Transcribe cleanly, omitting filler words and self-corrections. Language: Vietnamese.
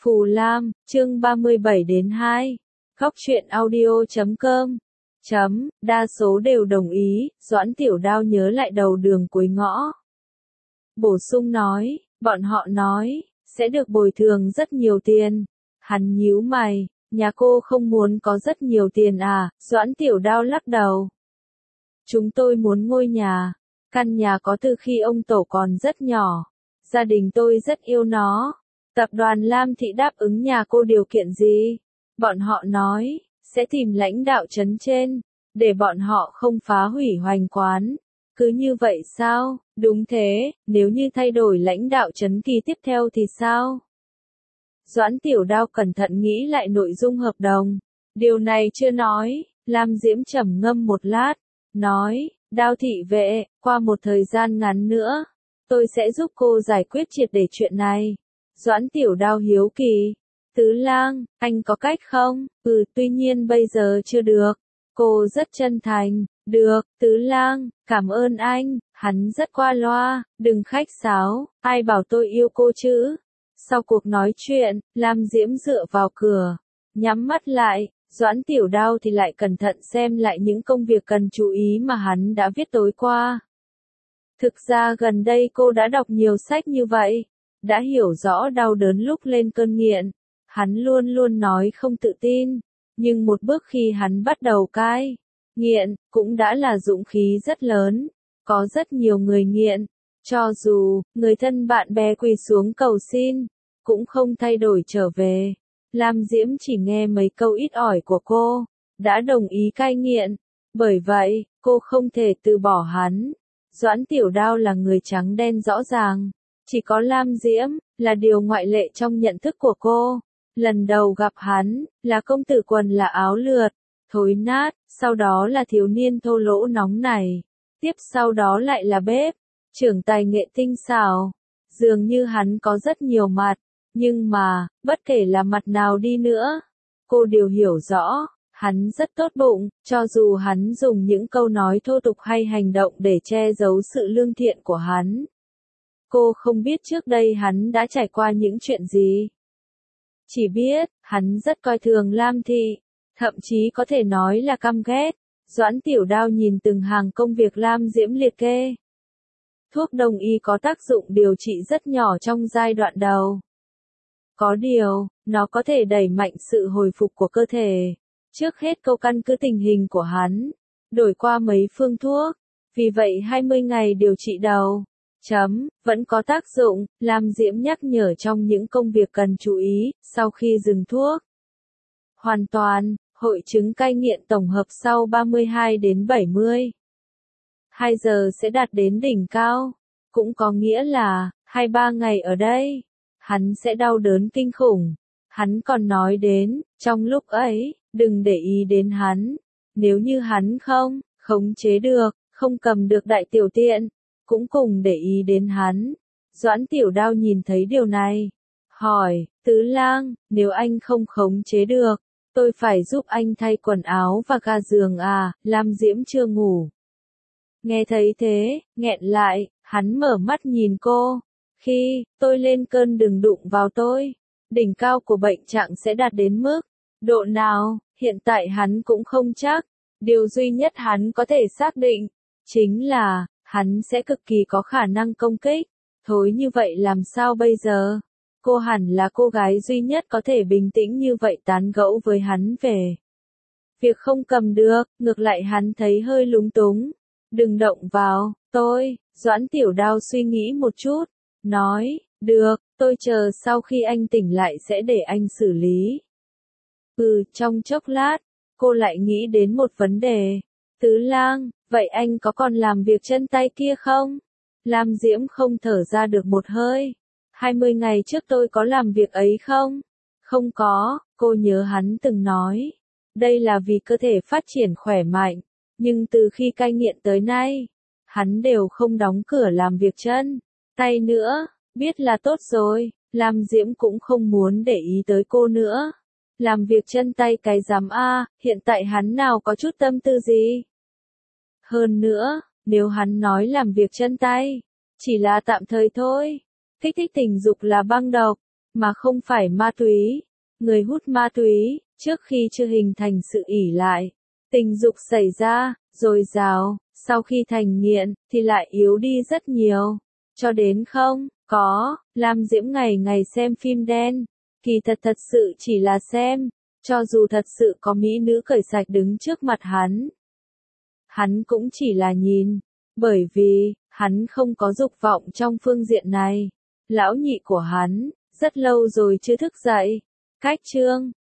Phù Lam, chương 37 đến 2. Góc truyện audio.com. Đa số đều đồng ý, Doãn Tiểu Đao nhớ lại đầu đường cuối ngõ. Bổ sung nói, bọn họ nói, sẽ được bồi thường rất nhiều tiền. Hắn nhíu mày, nhà cô không muốn có rất nhiều tiền à, Doãn Tiểu Đao lắc đầu. Chúng tôi muốn ngôi nhà, căn nhà có từ khi ông tổ còn rất nhỏ. Gia đình tôi rất yêu nó. Tập đoàn Lam Thị đáp ứng nhà cô điều kiện gì? Bọn họ nói, sẽ tìm lãnh đạo trấn trên, để bọn họ không phá hủy hoành quán. Cứ như vậy sao? Đúng thế, nếu như thay đổi lãnh đạo trấn kỳ tiếp theo thì sao? Doãn Tiểu Đao cẩn thận nghĩ lại nội dung hợp đồng. Điều này chưa nói, Lam Diễm trầm ngâm một lát, nói, Đao thị vệ, qua một thời gian ngắn nữa, tôi sẽ giúp cô giải quyết triệt để chuyện này. Doãn Tiểu Đao hiếu kỳ. Tứ Lang, anh có cách không? Tuy nhiên bây giờ chưa được. Cô rất chân thành. Được, Tứ Lang, cảm ơn anh. Hắn rất qua loa, đừng khách sáo, ai bảo tôi yêu cô chứ? Sau cuộc nói chuyện, Lam Diễm dựa vào cửa, nhắm mắt lại. Doãn Tiểu Đao thì lại cẩn thận xem lại những công việc cần chú ý mà hắn đã viết tối qua. Thực ra gần đây cô đã đọc nhiều sách như vậy, đã hiểu rõ đau đớn lúc lên cơn nghiện. Hắn luôn luôn nói không tự tin, nhưng một bước khi hắn bắt đầu cai nghiện, cũng đã là dũng khí rất lớn. Có rất nhiều người nghiện, cho dù người thân bạn bè quỳ xuống cầu xin, cũng không thay đổi trở về. Lam Diễm chỉ nghe mấy câu ít ỏi của cô, đã đồng ý cai nghiện. Bởi vậy, cô không thể từ bỏ hắn. Doãn Tiểu Đao là người trắng đen rõ ràng. Chỉ có Lam Diễm, là điều ngoại lệ trong nhận thức của cô. Lần đầu gặp hắn, là công tử quần là áo lượt, thối nát, sau đó là thiếu niên thô lỗ nóng này. Tiếp sau đó lại là bếp, trưởng tài nghệ tinh xảo. Dường như hắn có rất nhiều mặt, nhưng mà, bất kể là mặt nào đi nữa, cô đều hiểu rõ, hắn rất tốt bụng, cho dù hắn dùng những câu nói thô tục hay hành động để che giấu sự lương thiện của hắn. Cô không biết trước đây hắn đã trải qua những chuyện gì. Chỉ biết, hắn rất coi thường Lam Thị, thậm chí có thể nói là căm ghét. Doãn Tiểu Đao nhìn từng hàng công việc Lam Diễm liệt kê. Thuốc đông y có tác dụng điều trị rất nhỏ trong giai đoạn đầu. Có điều, nó có thể đẩy mạnh sự hồi phục của cơ thể. Trước hết cô căn cứ tình hình của hắn, đổi qua mấy phương thuốc. Vì vậy 20 ngày điều trị đầu. Vẫn có tác dụng, Lam Diễm nhắc nhở trong những công việc cần chú ý, sau khi dừng thuốc. Hoàn toàn, hội chứng cai nghiện tổng hợp sau 32 đến 70. 2 giờ sẽ đạt đến đỉnh cao. Cũng có nghĩa là, 2-3 ngày ở đây, hắn sẽ đau đớn kinh khủng. Hắn còn nói đến, trong lúc ấy, đừng để ý đến hắn. Nếu như hắn không khống chế được, không cầm được đại tiểu tiện, cũng cùng để ý đến hắn. Doãn Tiểu Đao nhìn thấy điều này, hỏi, Tứ Lang, nếu anh không khống chế được, tôi phải giúp anh thay quần áo và ga giường à? Lam Diễm chưa ngủ. Nghe thấy thế, nghẹn lại, hắn mở mắt nhìn cô. Khi tôi lên cơn đừng đụng vào tôi. Đỉnh cao của bệnh trạng sẽ đạt đến mức độ nào, hiện tại hắn cũng không chắc. Điều duy nhất hắn có thể xác định, chính là, hắn sẽ cực kỳ có khả năng công kích. Thối như vậy làm sao bây giờ? Cô hẳn là cô gái duy nhất có thể bình tĩnh như vậy tán gẫu với hắn về việc không cầm được, ngược lại hắn thấy hơi lúng túng. Đừng động vào, tôi. Doãn Tiểu Đao suy nghĩ một chút, nói, được, tôi chờ sau khi anh tỉnh lại sẽ để anh xử lý. Trong chốc lát, cô lại nghĩ đến một vấn đề. Tứ Lang, vậy anh có còn làm việc chân tay kia không? Lam Diễm không thở ra được một hơi. 20 ngày trước tôi có làm việc ấy không? Không có, cô nhớ hắn từng nói. Đây là vì cơ thể phát triển khỏe mạnh. Nhưng từ khi cai nghiện tới nay, hắn đều không đóng cửa làm việc chân tay nữa. Biết là tốt rồi, Lam Diễm cũng không muốn để ý tới cô nữa. Làm việc chân tay cái dám a, hiện tại hắn nào có chút tâm tư gì. Hơn nữa, nếu hắn nói làm việc chân tay, chỉ là tạm thời thôi. Kích thích tình dục là băng độc, mà không phải ma túy. Người hút ma túy, trước khi chưa hình thành sự ỷ lại, tình dục xảy ra, dồi dào, sau khi thành nghiện, thì lại yếu đi rất nhiều. Cho đến không, có, Lam Diễm ngày ngày xem phim đen, kỳ thật sự chỉ là xem, cho dù thật sự có mỹ nữ cởi sạch đứng trước mặt hắn cũng chỉ là nhìn, bởi vì, hắn không có dục vọng trong phương diện này. Lão nhị của hắn, rất lâu rồi chưa thức dậy. Cách chương